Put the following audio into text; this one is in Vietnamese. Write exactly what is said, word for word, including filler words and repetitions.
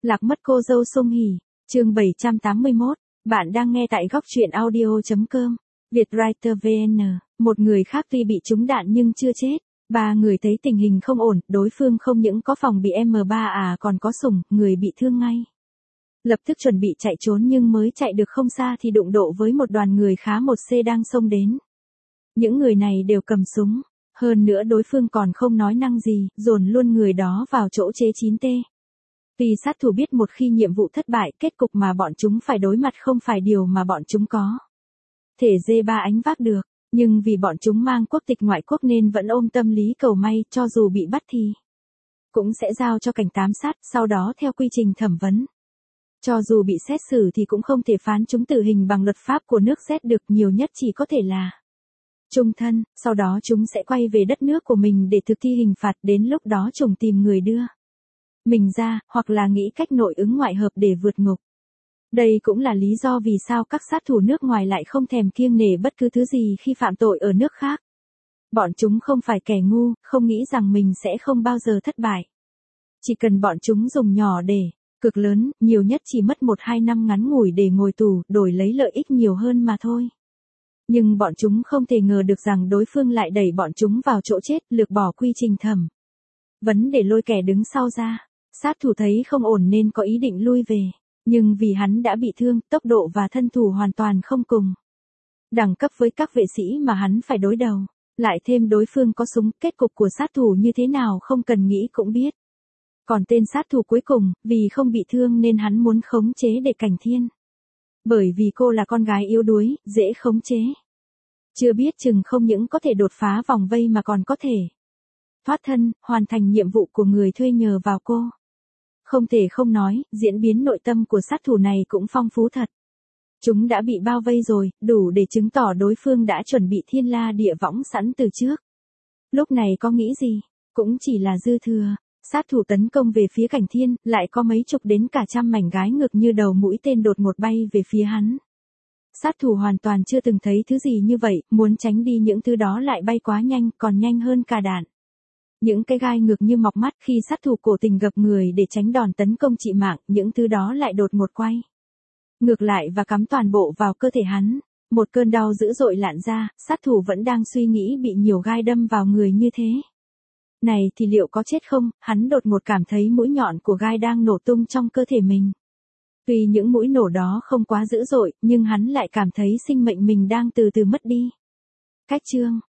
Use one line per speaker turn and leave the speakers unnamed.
Lạc mất cô dâu Song Hỷ, chương bảy trăm tám mươi mốt, bạn đang nghe tại góc truyện audio chấm com, Vietwriter vê en, một người khác tuy bị trúng đạn nhưng chưa chết, ba người thấy tình hình không ổn, đối phương không những có phòng bị em ba à còn có súng, người bị thương ngay. Lập tức chuẩn bị chạy trốn nhưng mới chạy được không xa thì đụng độ với một đoàn người khá một xe đang xông đến. Những người này đều cầm súng, hơn nữa đối phương còn không nói năng gì, dồn luôn người đó vào chỗ chế chín tê. Vì sát thủ biết một khi nhiệm vụ thất bại, kết cục mà bọn chúng phải đối mặt không phải điều mà bọn chúng có thể dê ba ánh vác được, nhưng vì bọn chúng mang quốc tịch ngoại quốc nên vẫn ôm tâm lý cầu may, cho dù bị bắt thì cũng sẽ giao cho cảnh giám sát, sau đó theo quy trình thẩm vấn. Cho dù bị xét xử thì cũng không thể phán chúng tử hình bằng luật pháp của nước Z được, nhiều nhất chỉ có thể là chung thân, sau đó chúng sẽ quay về đất nước của mình để thực thi hình phạt, đến lúc đó chúng tìm người đưa mình ra, hoặc là nghĩ cách nội ứng ngoại hợp để vượt ngục. Đây cũng là lý do vì sao các sát thủ nước ngoài lại không thèm kiêng nể bất cứ thứ gì khi phạm tội ở nước khác. Bọn chúng không phải kẻ ngu, không nghĩ rằng mình sẽ không bao giờ thất bại. Chỉ cần bọn chúng dùng nhỏ để cực lớn, nhiều nhất chỉ mất một hai năm ngắn ngủi để ngồi tù, đổi lấy lợi ích nhiều hơn mà thôi. Nhưng bọn chúng không thể ngờ được rằng đối phương lại đẩy bọn chúng vào chỗ chết, lược bỏ quy trình thẩm vấn để lôi kẻ đứng sau ra. Sát thủ thấy không ổn nên có ý định lui về, nhưng vì hắn đã bị thương, tốc độ và thân thủ hoàn toàn không cùng đẳng cấp với các vệ sĩ mà hắn phải đối đầu. Lại thêm đối phương có súng, kết cục của sát thủ như thế nào không cần nghĩ cũng biết. Còn tên sát thủ cuối cùng, vì không bị thương nên hắn muốn khống chế để Cảnh Thiên. Bởi vì cô là con gái yếu đuối, dễ khống chế. Chưa biết chừng không những có thể đột phá vòng vây mà còn có thể thoát thân, hoàn thành nhiệm vụ của người thuê nhờ vào cô. Không thể không nói, diễn biến nội tâm của sát thủ này cũng phong phú thật. Chúng đã bị bao vây rồi, đủ để chứng tỏ đối phương đã chuẩn bị thiên la địa võng sẵn từ trước. Lúc này có nghĩ gì, cũng chỉ là dư thừa. Sát thủ tấn công về phía Cảnh Thiên, lại có mấy chục đến cả trăm mảnh gái ngược như đầu mũi tên đột ngột bay về phía hắn. Sát thủ hoàn toàn chưa từng thấy thứ gì như vậy, muốn tránh đi những thứ đó lại bay quá nhanh, còn nhanh hơn cả đạn. Những cái gai ngược như mọc mắt, khi sát thủ cố tình gập người để tránh đòn tấn công trị mạng, những thứ đó lại đột ngột quay ngược lại và cắm toàn bộ vào cơ thể hắn. Một cơn đau dữ dội lạn ra, sát thủ vẫn đang suy nghĩ bị nhiều gai đâm vào người như thế này thì liệu có chết không, hắn đột ngột cảm thấy mũi nhọn của gai đang nổ tung trong cơ thể mình. Tuy những mũi nổ đó không quá dữ dội, nhưng hắn lại cảm thấy sinh mệnh mình đang từ từ mất đi. Cách chương